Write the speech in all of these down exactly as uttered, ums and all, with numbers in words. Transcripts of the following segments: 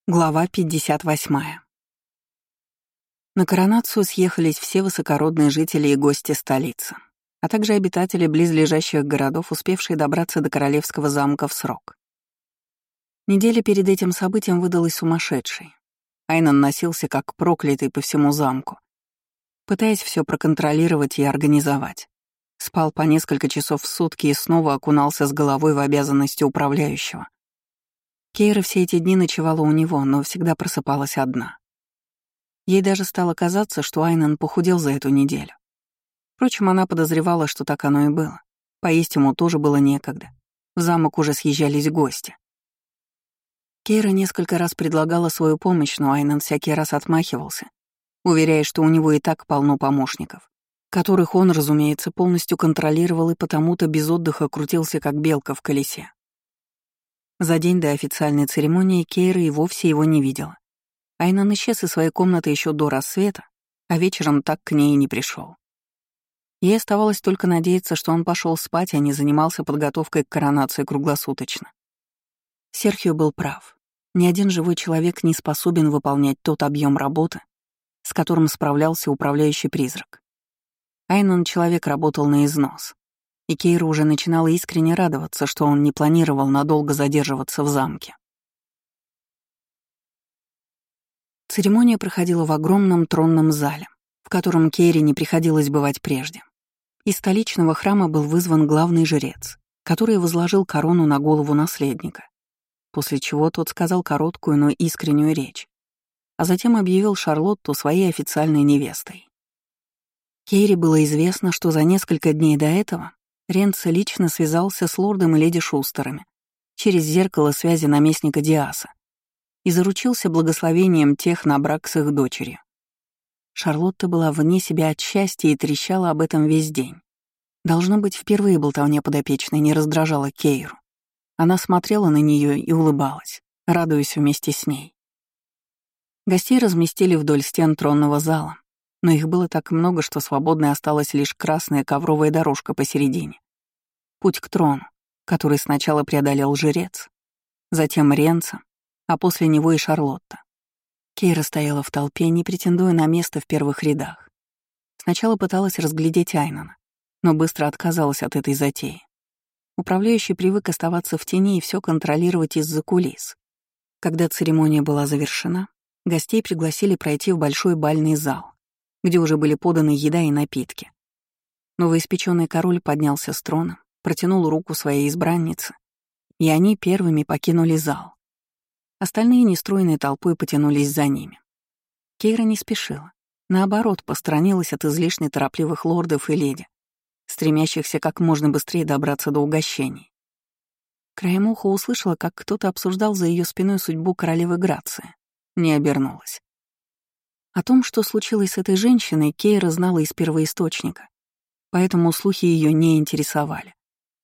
Глава пятьдесят восьмая. На коронацию съехались все высокородные жители и гости столицы, а также обитатели близлежащих городов, успевшие добраться до королевского замка в срок. Неделя перед этим событием выдалась сумасшедшей. Айнан носился как проклятый по всему замку, пытаясь все проконтролировать и организовать. Спал по несколько часов в сутки и снова окунался с головой в обязанности управляющего. Кейра все эти дни ночевала у него, но всегда просыпалась одна. Ей даже стало казаться, что Айнан похудел за эту неделю. Впрочем, она подозревала, что так оно и было. Поесть ему тоже было некогда. В замок уже съезжались гости. Кейра несколько раз предлагала свою помощь, но Айнан всякий раз отмахивался, уверяя, что у него и так полно помощников, которых он, разумеется, полностью контролировал и потому-то без отдыха крутился, как белка в колесе. За день до официальной церемонии Кейра и вовсе его не видела. Айнан исчез из своей комнаты еще до рассвета, а вечером так к ней и не пришел. Ей оставалось только надеяться, что он пошел спать, а не занимался подготовкой к коронации круглосуточно. Серхио был прав. Ни один живой человек не способен выполнять тот объем работы, с которым справлялся управляющий призрак. Айнан человек работал на износ. И Кейра уже начинала искренне радоваться, что он не планировал надолго задерживаться в замке. Церемония проходила в огромном тронном зале, в котором Кейре не приходилось бывать прежде. Из столичного храма был вызван главный жрец, который возложил корону на голову наследника, после чего тот сказал короткую, но искреннюю речь, а затем объявил Шарлотту своей официальной невестой. Кейре было известно, что за несколько дней до этого Ренцо лично связался с лордом и леди Шустерами через зеркало связи наместника Диаса и заручился благословением тех на брак с их дочерью. Шарлотта была вне себя от счастья и трещала об этом весь день. Должно быть, впервые болтовня подопечной не раздражала Кейру. Она смотрела на нее и улыбалась, радуясь вместе с ней. Гостей разместили вдоль стен тронного зала, но их было так много, что свободной осталась лишь красная ковровая дорожка посередине. Путь к трону, который сначала преодолел жрец, затем Ренцо, а после него и Шарлотта. Кейра стояла в толпе, не претендуя на место в первых рядах. Сначала пыталась разглядеть Айнана, но быстро отказалась от этой затеи. Управляющий привык оставаться в тени и все контролировать из-за кулис. Когда церемония была завершена, гостей пригласили пройти в большой бальный зал, где уже были поданы еда и напитки. Новоиспеченный король поднялся с трона, протянул руку своей избраннице, и они первыми покинули зал. Остальные нестройной толпой потянулись за ними. Кейра не спешила, наоборот, посторонилась от излишне торопливых лордов и леди, стремящихся как можно быстрее добраться до угощений. Краем уха услышала, как кто-то обсуждал за ее спиной судьбу королевы Грации. Не обернулась. О том, что случилось с этой женщиной, Кейра знала из первоисточника, поэтому слухи ее не интересовали.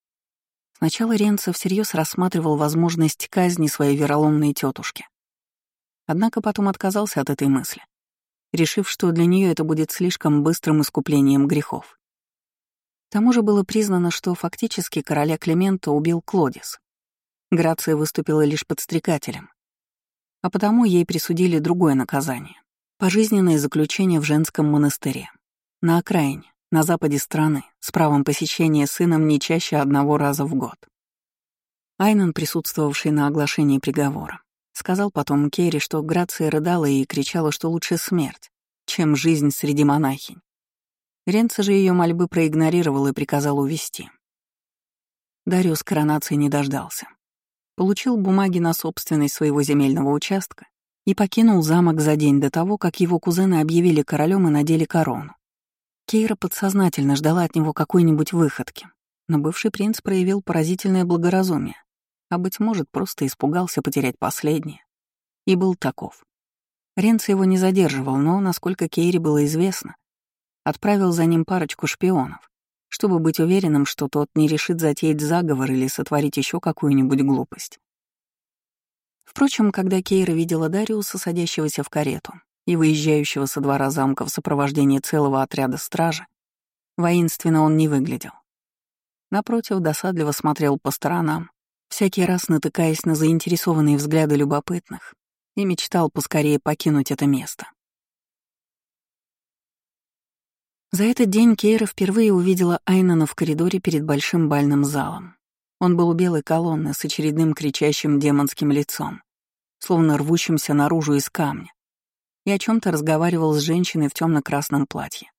Сначала Ренцо всерьез рассматривал возможность казни своей вероломной тетушки. Однако потом отказался от этой мысли, решив, что для нее это будет слишком быстрым искуплением грехов. К тому же было признано, что фактически короля Климента убил Клодис. Грация выступила лишь подстрекателем, а потому ей присудили другое наказание. Пожизненное заключение в женском монастыре. На окраине, на западе страны, с правом посещения сыном не чаще одного раза в год. Айнан, присутствовавший на оглашении приговора, сказал потом Кейре, что Грация рыдала и кричала, что лучше смерть, чем жизнь среди монахинь. Ренцо же ее мольбы проигнорировал и приказал увезти. Дариус коронации не дождался. Получил бумаги на собственность своего земельного участка и покинул замок за день до того, как его кузены объявили королем и надели корону. Кейра подсознательно ждала от него какой-нибудь выходки, но бывший принц проявил поразительное благоразумие, а, быть может, просто испугался потерять последнее. И был таков. Ренцо его не задерживал, но, насколько Кейре было известно, отправил за ним парочку шпионов, чтобы быть уверенным, что тот не решит затеять заговор или сотворить еще какую-нибудь глупость. Впрочем, когда Кейра видела Дариуса, садящегося в карету, и выезжающего со двора замка в сопровождении целого отряда стражи, воинственно он не выглядел. Напротив, досадливо смотрел по сторонам, всякий раз натыкаясь на заинтересованные взгляды любопытных и мечтал поскорее покинуть это место. За этот день Кейра впервые увидела Айнана в коридоре перед большим бальным залом. Он был у белой колонны с очередным кричащим демонским лицом, словно рвущимся наружу из камня, и о чем то разговаривал с женщиной в темно красном платье.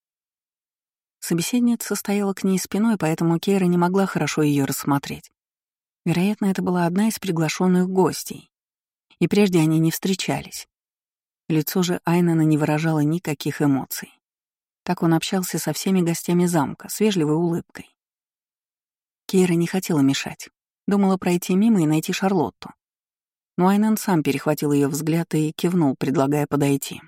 Собеседница стояла к ней спиной, поэтому Кейра не могла хорошо ее рассмотреть. Вероятно, это была одна из приглашенных гостей, и прежде они не встречались. Лицо же Айнана не выражало никаких эмоций. Так он общался со всеми гостями замка, с вежливой улыбкой. Кейра не хотела мешать. Думала пройти мимо и найти Шарлотту. Но Айнан сам перехватил ее взгляд и кивнул, предлагая подойти.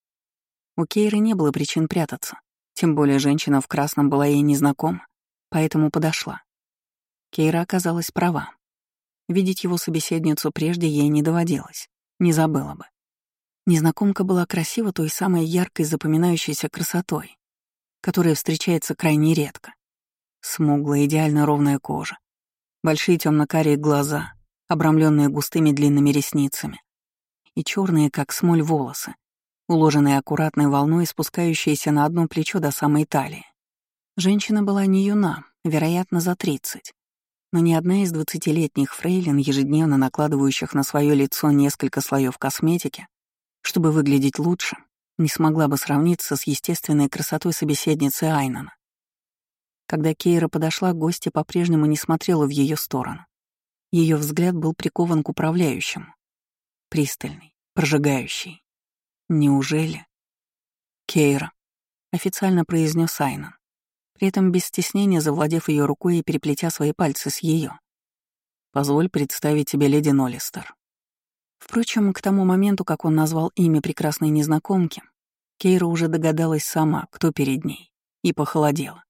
У Кейры не было причин прятаться, тем более женщина в красном была ей незнакома, поэтому подошла. Кейра оказалась права. Видеть его собеседницу прежде ей не доводилось, не забыла бы. Незнакомка была красива той самой яркой запоминающейся красотой, которая встречается крайне редко. Смуглая, идеально ровная кожа, большие темно-карие глаза, обрамленные густыми длинными ресницами, и черные, как смоль, волосы, уложенные аккуратной волной, спускающиеся на одно плечо до самой талии. Женщина была не юна, вероятно, за тридцать, но ни одна из двадцатилетних фрейлин, ежедневно накладывающих на свое лицо несколько слоев косметики, чтобы выглядеть лучше, не смогла бы сравниться с естественной красотой собеседницы Айнана. Когда Кейра подошла, гостья по-прежнему не смотрела в ее сторону. Ее взгляд был прикован к управляющему. Пристальный, прожигающий. Неужели? «Кейра», — официально произнес Айнан, при этом без стеснения завладев ее рукой и переплетя свои пальцы с ее. «Позволь представить тебе леди Ноллистер». Впрочем, к тому моменту, как он назвал имя прекрасной незнакомки, Кейра уже догадалась сама, кто перед ней, и похолодела.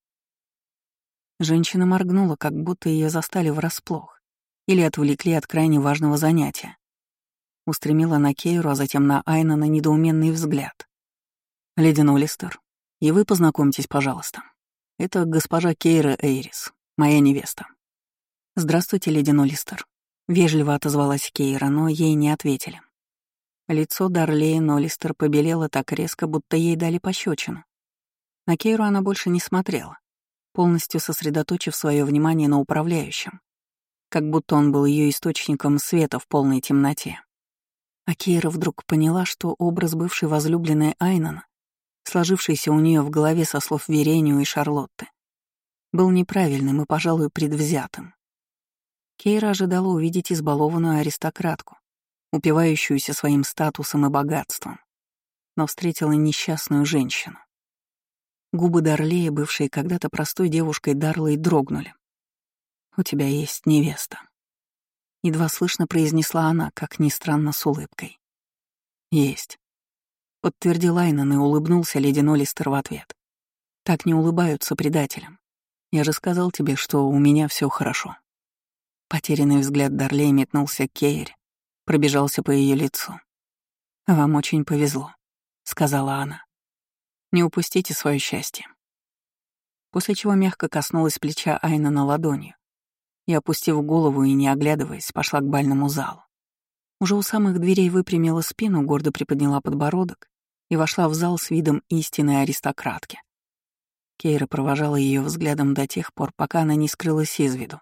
Женщина моргнула, как будто ее застали врасплох или отвлекли от крайне важного занятия. Устремила на Кейру, а затем на Айнана недоуменный взгляд. «Леди Ноллистер, и вы познакомьтесь, пожалуйста. Это госпожа Кейра Эйрис, моя невеста». «Здравствуйте, леди Ноллистер», — вежливо отозвалась Кейра, но ей не ответили. Лицо Дарлеи Ноллистер побелело так резко, будто ей дали пощечину. На Кейру она больше не смотрела, полностью сосредоточив свое внимание на управляющем, как будто он был ее источником света в полной темноте. А Кейра вдруг поняла, что образ бывшей возлюбленной Айнана, сложившийся у нее в голове со слов Веренио и Шарлотты, был неправильным и, пожалуй, предвзятым. Кейра ожидала увидеть избалованную аристократку, упивающуюся своим статусом и богатством, но встретила несчастную женщину. Губы Дарлеи, бывшие когда-то простой девушкой Дарлой, дрогнули. «У тебя есть невеста», — едва слышно произнесла она, как ни странно, с улыбкой. «Есть», — подтвердил Айнан и улыбнулся леди Ноллистер в ответ. «Так не улыбаются предателям. Я же сказал тебе, что у меня все хорошо». Потерянный взгляд Дарлей метнулся к Кейре, пробежался по ее лицу. «Вам очень повезло», — сказала она. «Не упустите свое счастье». После чего мягко коснулась плеча Айнана ладонью и, опустив голову и не оглядываясь, пошла к бальному залу. Уже у самых дверей выпрямила спину, гордо приподняла подбородок и вошла в зал с видом истинной аристократки. Кейра провожала ее взглядом до тех пор, пока она не скрылась из виду.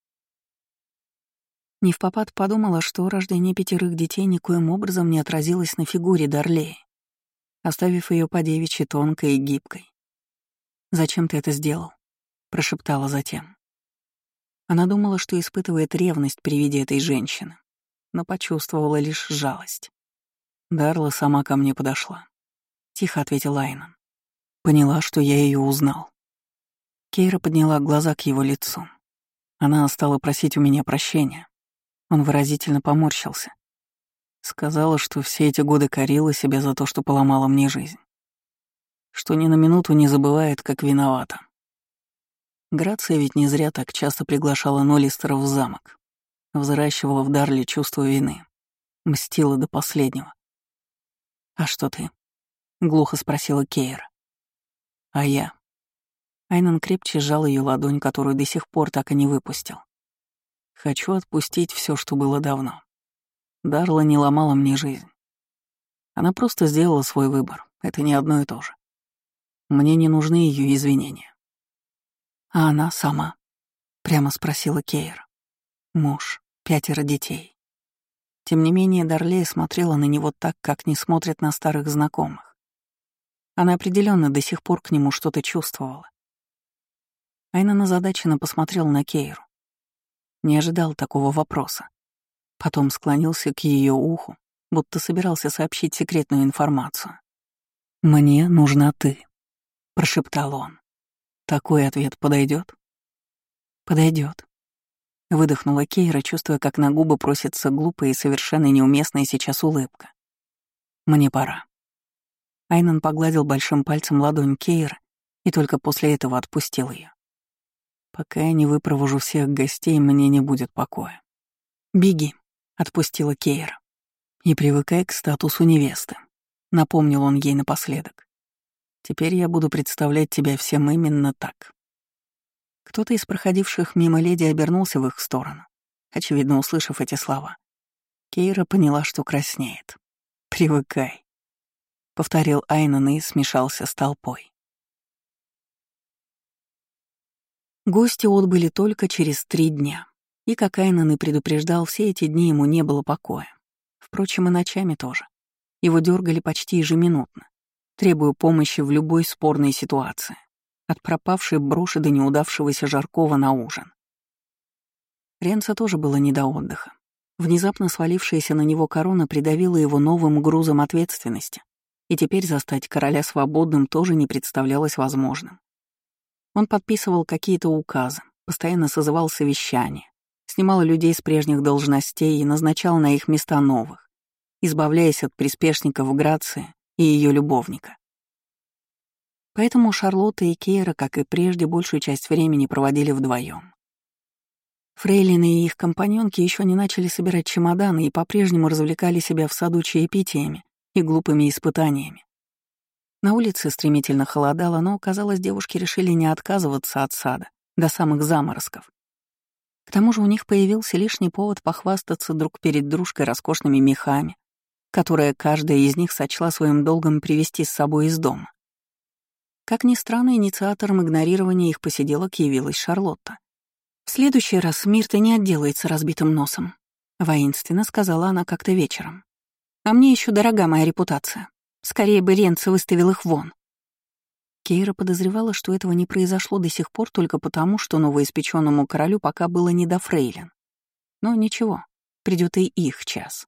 Невпопад подумала, что рождение пятерых детей никоим образом не отразилось на фигуре Дарлеи, оставив ее по девичьи тонкой и гибкой. «Зачем ты это сделал?» — прошептала затем. Она думала, что испытывает ревность при виде этой женщины, но почувствовала лишь жалость. «Дарла сама ко мне подошла», — тихо ответил Айнан. «Поняла, что я ее узнал». Кейра подняла глаза к его лицу. Она стала просить у меня прощения. Он выразительно поморщился. Сказала, что все эти годы корила себя за то, что поломала мне жизнь. Что ни на минуту не забывает, как виновата. Грация ведь не зря так часто приглашала Ноллистера в замок. Взращивала в Дарле чувство вины. Мстила до последнего. «А что ты?» — глухо спросила Кейра. «А я?» Айнан крепче сжал ее ладонь, которую до сих пор так и не выпустил. «Хочу отпустить все, что было давно. Дарла не ломала мне жизнь, Она просто сделала свой выбор. Это не одно и то же. Мне не нужны ее извинения. А она сама? Прямо спросила Кейра. Муж, пятеро детей. Тем не менее, Дарлея смотрела на него так, как не смотрят на старых знакомых. Она определенно до сих пор к нему что-то чувствовала. Айнан озадаченно посмотрел на Кейру. Не ожидал такого вопроса. Потом склонился к ее уху, будто собирался сообщить секретную информацию. «Мне нужна ты», — прошептал он. «Такой ответ подойдет? Подойдет. Выдохнула Кейра, чувствуя, как на губы просится глупая и совершенно неуместная сейчас улыбка. «Мне пора». Айнан погладил большим пальцем ладонь Кейры и только после этого отпустил ее. «Пока я не выпровожу всех гостей, мне не будет покоя». «Беги», — отпустила Кейра. «И привыкай к статусу невесты», — напомнил он ей напоследок. «Теперь я буду представлять тебя всем именно так». Кто-то из проходивших мимо леди обернулся в их сторону, очевидно, услышав эти слова. Кейра поняла, что краснеет. «Привыкай», — повторил Айнан и смешался с толпой. Гости отбыли только через три дня, и, как Айнан и предупреждал, все эти дни ему не было покоя. Впрочем, и ночами тоже. Его дергали почти ежеминутно, требуя помощи в любой спорной ситуации, от пропавшей броши до неудавшегося жаркого на ужин. Ренца тоже было не до отдыха. Внезапно свалившаяся на него корона придавила его новым грузом ответственности, и теперь застать короля свободным тоже не представлялось возможным. Он подписывал какие-то указы, постоянно созывал совещания, снимал людей с прежних должностей и назначал на их места новых, избавляясь от приспешников Грации и ее любовника. Поэтому Шарлотта и Кейра, как и прежде, большую часть времени проводили вдвоем. Фрейлины и их компаньонки еще не начали собирать чемоданы и по-прежнему развлекали себя в саду чаепитиями и глупыми испытаниями. На улице стремительно холодало, но, казалось, девушки решили не отказываться от сада до самых заморозков. К тому же у них появился лишний повод похвастаться друг перед дружкой роскошными мехами, которые каждая из них сочла своим долгом привезти с собой из дома. Как ни странно, инициатором игнорирования их посиделок явилась Шарлотта. «В следующий раз Мирта не отделается разбитым носом», — воинственно сказала она как-то вечером. «А мне еще дорога моя репутация. Скорее бы Ренци выставил их вон». Кейра подозревала, что этого не произошло до сих пор только потому, что новоиспеченному королю пока было не до фрейлин. Но ничего, придет и их час.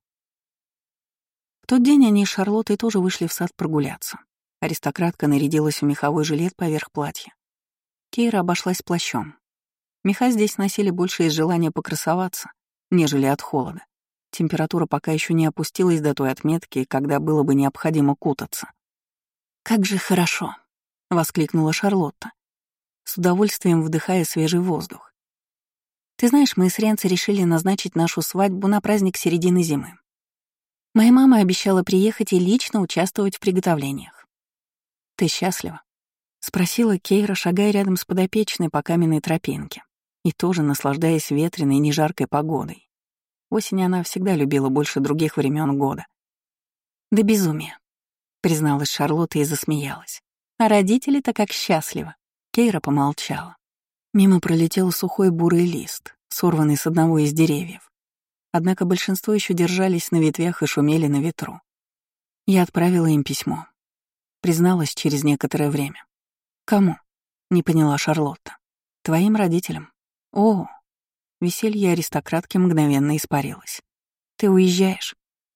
В тот день они с Шарлоттой тоже вышли в сад прогуляться. Аристократка нарядилась в меховой жилет поверх платья. Кейра обошлась плащом. Меха здесь носили больше из желания покрасоваться, нежели от холода. Температура пока еще не опустилась до той отметки, когда было бы необходимо кутаться. «Как же хорошо!» — воскликнула Шарлотта, с удовольствием вдыхая свежий воздух. «Ты знаешь, мы с Ренци решили назначить нашу свадьбу на праздник середины зимы. Моя мама обещала приехать и лично участвовать в приготовлениях. Ты счастлива?» — спросила Кейра, шагая рядом с подопечной по каменной тропинке и тоже наслаждаясь ветреной и нежаркой погодой. Осень она всегда любила больше других времен года. «Да безумие», — призналась Шарлотта и засмеялась. «А родители-то как счастливы». Кейра помолчала. Мимо пролетел сухой бурый лист, сорванный с одного из деревьев. Однако большинство еще держались на ветвях и шумели на ветру. Я отправила им письмо. Призналась через некоторое время. «Кому?» — не поняла Шарлотта. «Твоим родителям». «О!» Веселье аристократки мгновенно испарилось. «Ты уезжаешь?»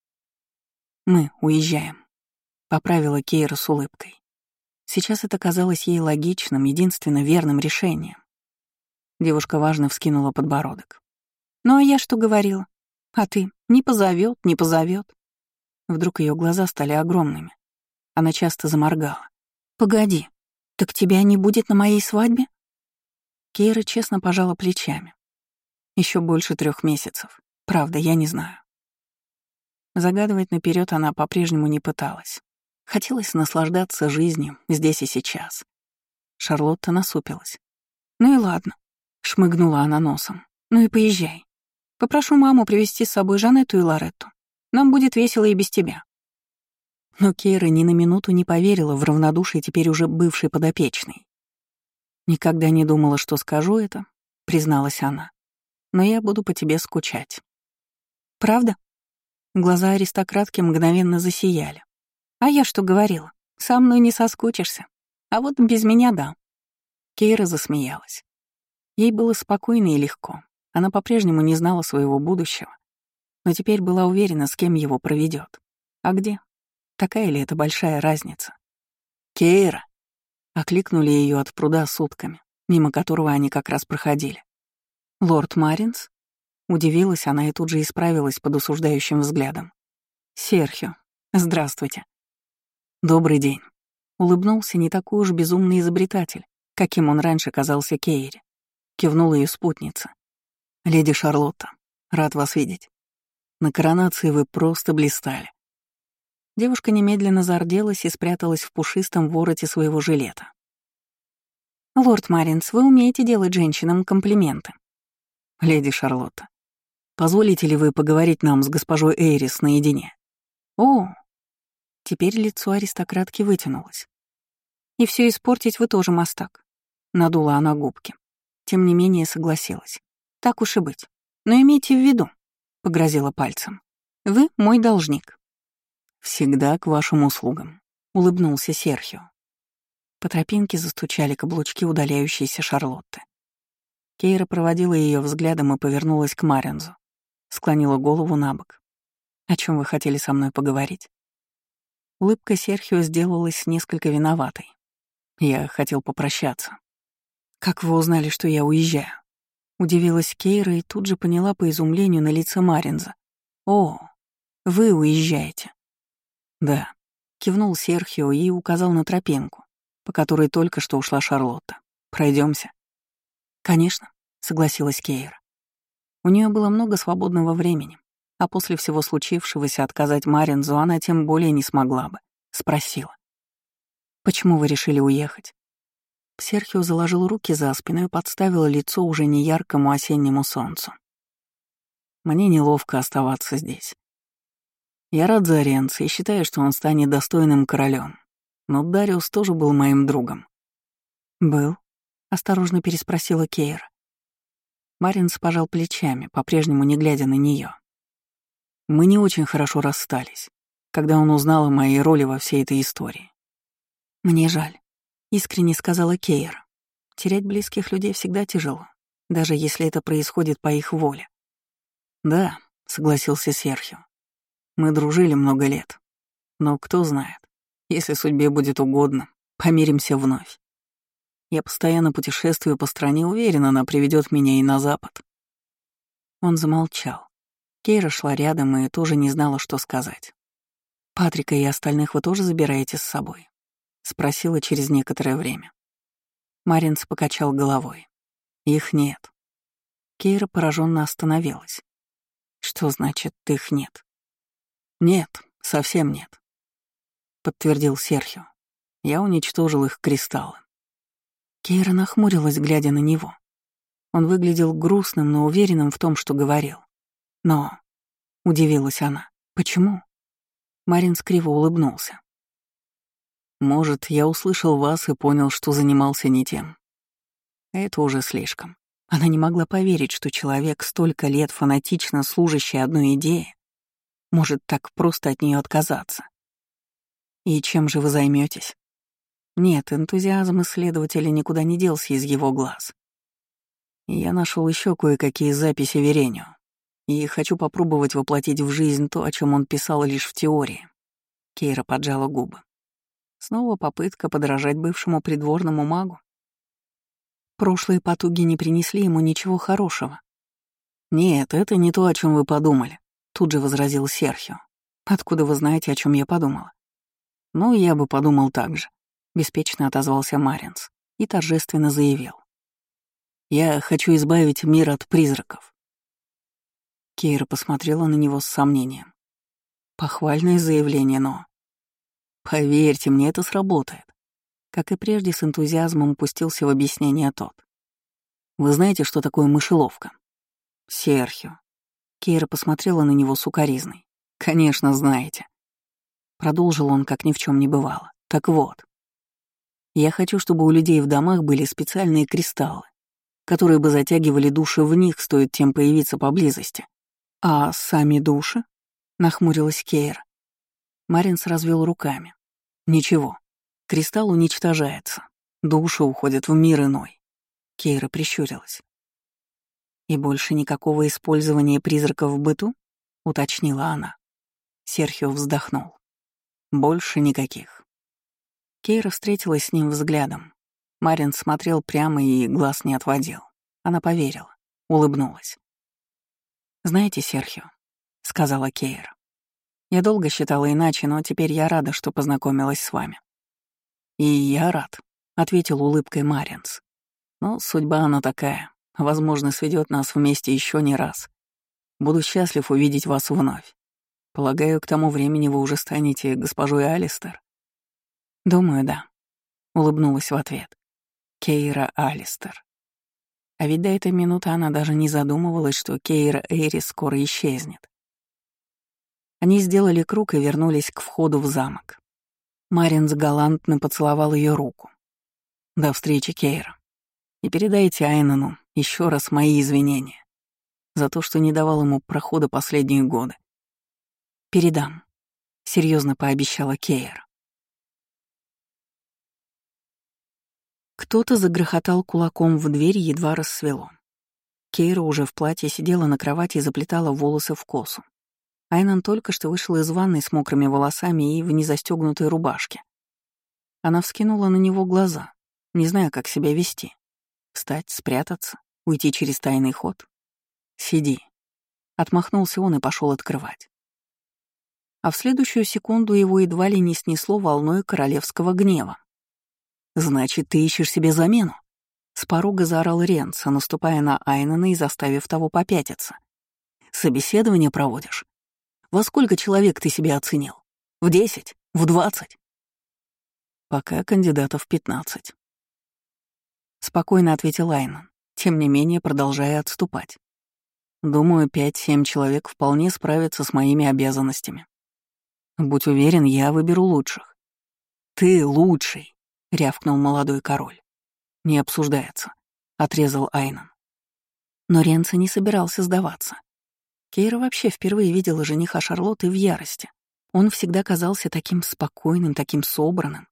«Мы уезжаем», — поправила Кейра с улыбкой. Сейчас это казалось ей логичным, единственно верным решением. Девушка важно вскинула подбородок. «Ну а я что говорила? А ты? Не позовет, не позовет». Вдруг ее глаза стали огромными. Она часто заморгала. «Погоди, так тебя не будет на моей свадьбе?» Кейра честно пожала плечами. Еще больше трех месяцев. Правда, я не знаю. Загадывать наперед она по-прежнему не пыталась. Хотелось наслаждаться жизнью здесь и сейчас. Шарлотта насупилась. «Ну и ладно», — шмыгнула она носом. «Ну и поезжай. Попрошу маму привезти с собой Жанетту и Лоретту. Нам будет весело и без тебя». Но Кейра ни на минуту не поверила в равнодушие теперь уже бывшей подопечной. «Никогда не думала, что скажу это», — призналась она. «Но я буду по тебе скучать». «Правда?» Глаза аристократки мгновенно засияли. «А я что говорила? Со мной не соскучишься. А вот без меня — да». Кейра засмеялась. Ей было спокойно и легко. Она по-прежнему не знала своего будущего, но теперь была уверена, с кем его проведет. А где? Такая ли это большая разница? «Кейра!» — окликнули ее от пруда с утками, мимо которого они как раз проходили. «Лорд Маринс?» — удивилась она и тут же исправилась под осуждающим взглядом. «Серхио, здравствуйте». «Добрый день», — улыбнулся не такой уж безумный изобретатель, каким он раньше казался Кейре. Кивнула ее спутница. «Леди Шарлотта, рад вас видеть. На коронации вы просто блистали». Девушка немедленно зарделась и спряталась в пушистом вороте своего жилета. «Лорд Маринс, вы умеете делать женщинам комплименты». «Леди Шарлотта, позволите ли вы поговорить нам с госпожой Эйрис наедине?» «О!» Теперь лицо аристократки вытянулось. «И все испортить вы тоже, мастак», — надула она губки. Тем не менее согласилась. «Так уж и быть. Но имейте в виду», — погрозила пальцем, — «вы мой должник». «Всегда к вашим услугам», — улыбнулся Серхио. По тропинке застучали каблучки удаляющейся Шарлотты. Кейра проводила ее взглядом и повернулась к Маринзу. Склонила голову на бок. «О чем вы хотели со мной поговорить?» Улыбка Серхио сделалась несколько виноватой. «Я хотел попрощаться». «Как вы узнали, что я уезжаю?» Удивилась Кейра и тут же поняла по изумлению на лице Маринза. «О, вы уезжаете?» «Да», — кивнул Серхио и указал на тропинку, по которой только что ушла Шарлотта. Пройдемся. «Конечно», — согласилась Кейра. У нее было много свободного времени, а после всего случившегося отказать Маринзу она тем более не смогла бы. Спросила. «Почему вы решили уехать?» Серхио заложил руки за спину и подставил лицо уже неяркому осеннему солнцу. «Мне неловко оставаться здесь. Я рад за Ренца и считаю, что он станет достойным королем. Но Дариус тоже был моим другом». «Был?» — осторожно переспросила Кейра. Маринс пожал плечами, по-прежнему не глядя на нее. «Мы не очень хорошо расстались, когда он узнал о моей роли во всей этой истории». «Мне жаль», — искренне сказала Кейра. «Терять близких людей всегда тяжело, даже если это происходит по их воле». «Да», — согласился Серхио. «Мы дружили много лет. Но кто знает, если судьбе будет угодно, помиримся вновь. Я постоянно путешествую по стране, уверена, она приведет меня и на запад». Он замолчал. Кейра шла рядом и тоже не знала, что сказать. «Патрика и остальных вы тоже забираете с собой?» — спросила через некоторое время. Маринс покачал головой. «Их нет». Кейра пораженно остановилась. «Что значит, их нет?» «Нет, совсем нет», — подтвердил Серхио. «Я уничтожил их кристаллы». Кейра нахмурилась, глядя на него. Он выглядел грустным, но уверенным в том, что говорил. «Но...» — удивилась она. «Почему?» Маринс криво улыбнулся. «Может, я услышал вас и понял, что занимался не тем. Это уже слишком». Она не могла поверить, что человек, столько лет фанатично служащий одной идее, может так просто от нее отказаться. «И чем же вы займетесь? Нет, энтузиазм исследователя никуда не делся из его глаз. Я нашел еще кое-какие записи Веренио, и хочу попробовать воплотить в жизнь то, о чем он писал лишь в теории. Кейра поджала губы. Снова попытка подражать бывшему придворному магу. Прошлые потуги не принесли ему ничего хорошего. «Нет, это не то, о чем вы подумали», — тут же возразил Серхио. «Откуда вы знаете, о чем я подумала?» «Ну, я бы подумал так же», — беспечно отозвался Маринс и торжественно заявил. «Я хочу избавить мир от призраков». Кейра посмотрела на него с сомнением. Похвальное заявление, но... «Поверьте мне, это сработает». Как и прежде, с энтузиазмом пустился в объяснение тот. «Вы знаете, что такое мышеловка?» «Серхио». Кейра посмотрела на него с укоризной. «Конечно, знаете». Продолжил он, как ни в чем не бывало. Так вот, я хочу, чтобы у людей в домах были специальные кристаллы, которые бы затягивали души в них, стоит тем появиться поблизости. А сами души? Нахмурилась Кейра. Маринс развел руками. Ничего. Кристалл уничтожается. Души уходят в мир иной. Кейра прищурилась. «И больше никакого использования призраков в быту?» — уточнила она. Серхио вздохнул. «Больше никаких». Кейра встретилась с ним взглядом. Марин смотрел прямо и глаз не отводил. Она поверила, улыбнулась. «Знаете, Серхио», — сказала Кейра, — «я долго считала иначе, но теперь я рада, что познакомилась с вами». «И я рад», — ответил улыбкой Маринс. «Но судьба она такая. Возможно, сведет нас вместе еще не раз. Буду счастлив увидеть вас вновь. Полагаю, к тому времени вы уже станете госпожой Алистер?» «Думаю, да», — улыбнулась в ответ. Кейра Алистер. А ведь до этой минуты она даже не задумывалась, что Кейра Эйрис скоро исчезнет. Они сделали круг и вернулись к входу в замок. Маринс галантно поцеловал ее руку. «До встречи, Кейра. И передайте Айнану еще раз мои извинения за то, что не давал ему прохода последние годы». «Передам», — серьезно пообещала Кейра. Кто-то загрохотал кулаком в дверь, едва рассвело. Кейра уже в платье сидела на кровати и заплетала волосы в косу. Айнан только что вышел из ванной с мокрыми волосами и в незастегнутой рубашке. Она вскинула на него глаза, не зная, как себя вести. Встать, спрятаться, уйти через тайный ход. «Сиди». Отмахнулся он и пошел открывать. А в следующую секунду его едва ли не снесло волной королевского гнева. «Значит, ты ищешь себе замену?» С порога заорал Ренца, наступая на Айнана и заставив того попятиться. «Собеседование проводишь? Во сколько человек ты себя оценил? В десять? В двадцать?» «Пока кандидатов пятнадцать». Спокойно ответил Айнан, тем не менее продолжая отступать. «Думаю, пять-семь человек вполне справятся с моими обязанностями. Будь уверен, я выберу лучших». «Ты лучший!» — рявкнул молодой король. «Не обсуждается», — отрезал Айнан. Но Ренца не собирался сдаваться. Кейра вообще впервые видела жениха Шарлотты в ярости. Он всегда казался таким спокойным, таким собранным.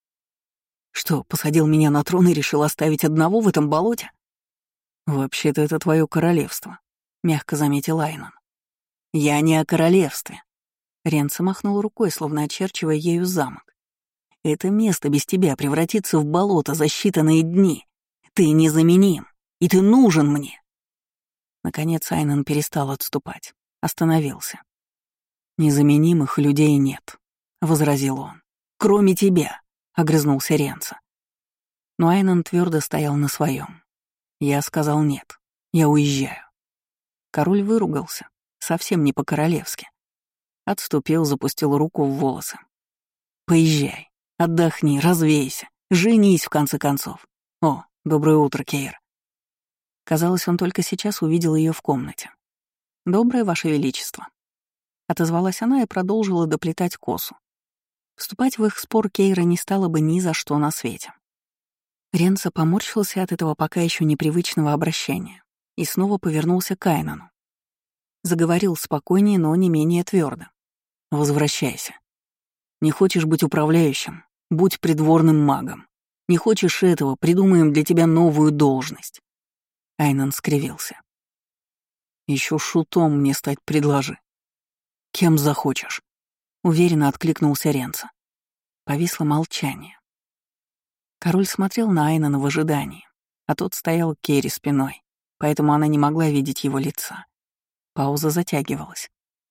«Что, посадил меня на трон и решил оставить одного в этом болоте?» «Вообще-то это твое королевство», — мягко заметил Айнан. «Я не о королевстве». Ренца махнул рукой, словно очерчивая ею замок. «Это место без тебя превратится в болото за считанные дни. Ты незаменим, и ты нужен мне». Наконец Айнан перестал отступать, остановился. «Незаменимых людей нет», — возразил он. «Кроме тебя», — огрызнулся Ренца. Но Айнан твердо стоял на своем. Я сказал нет, я уезжаю. Король выругался, совсем не по-королевски. Отступил, запустил руку в волосы. «Поезжай, отдохни, развейся, женись в конце концов. О, доброе утро, Кейр». Казалось, он только сейчас увидел ее в комнате. «Доброе, Ваше Величество». Отозвалась она и продолжила доплетать косу. Вступать в их спор Кейра не стала бы ни за что на свете. Ренца поморщился от этого пока еще непривычного обращения и снова повернулся к Айнану. Заговорил спокойнее, но не менее твердо. «Возвращайся. Не хочешь быть управляющим? Будь придворным магом. Не хочешь этого? Придумаем для тебя новую должность». Айнан скривился. «Еще шутом мне стать предложи. Кем захочешь», — уверенно откликнулся Ренца. Повисло молчание. Король смотрел на Айнана в ожидании, а тот стоял к Кейре спиной, поэтому она не могла видеть его лица. Пауза затягивалась.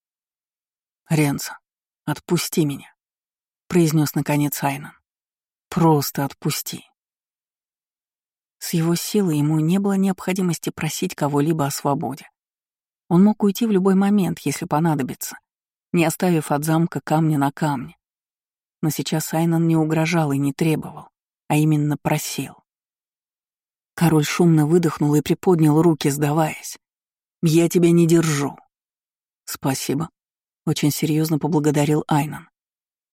«Ренца, отпусти меня», — произнес наконец Айнан. «Просто отпусти». С его силой ему не было необходимости просить кого-либо о свободе. Он мог уйти в любой момент, если понадобится, не оставив от замка камня на камне. Но сейчас Айнан не угрожал и не требовал, а именно просил. Король шумно выдохнул и приподнял руки, сдаваясь. «Я тебя не держу». «Спасибо», — очень серьезно поблагодарил Айнан.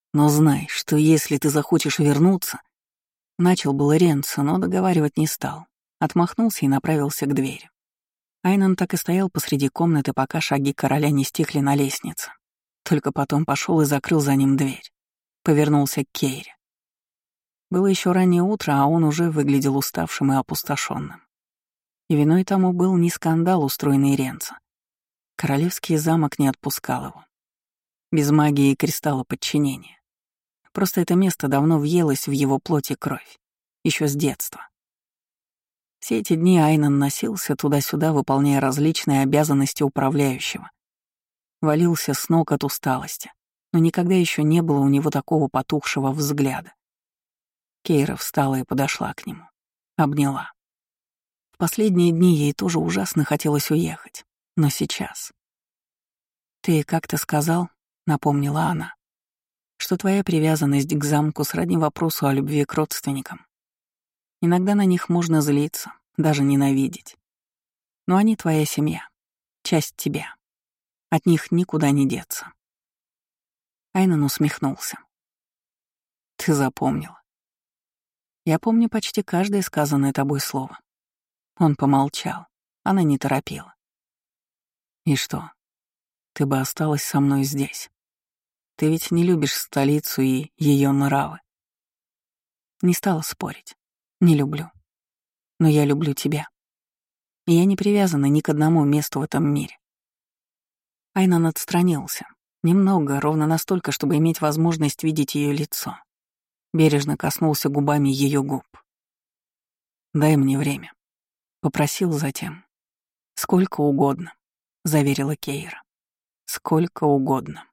Но знай, что если ты захочешь вернуться...» Начал был Ренцо, но договаривать не стал. Отмахнулся и направился к двери. Айнан так и стоял посреди комнаты, пока шаги короля не стихли на лестнице. Только потом пошел и закрыл за ним дверь. Повернулся к Кейре. Было еще раннее утро, а он уже выглядел уставшим и опустошенным. И виной тому был не скандал, устроенный Ренцо. Королевский замок не отпускал его. Без магии и кристалла подчинения. Просто это место давно въелось в его плоть и кровь. Еще с детства. Все эти дни Айнан носился туда-сюда, выполняя различные обязанности управляющего. Валился с ног от усталости, но никогда еще не было у него такого потухшего взгляда. Кейра встала и подошла к нему. Обняла. В последние дни ей тоже ужасно хотелось уехать, но сейчас. «Ты как-то сказал, — напомнила она, — что твоя привязанность к замку сродни вопросу о любви к родственникам. Иногда на них можно злиться, даже ненавидеть. Но они твоя семья, часть тебя. От них никуда не деться». Айнан усмехнулся. «Ты запомнила. Я помню почти каждое сказанное тобой слово». Он помолчал. Она не торопила. «И что, ты бы осталась со мной здесь? Ты ведь не любишь столицу и ее нравы». Не стала спорить. Не люблю. Но я люблю тебя. И я не привязана ни к одному месту в этом мире. Айнан отстранился. Немного, ровно настолько, чтобы иметь возможность видеть ее лицо. Бережно коснулся губами ее губ. «Дай мне время», — попросил затем. «Сколько угодно», — заверила Кейра. «Сколько угодно».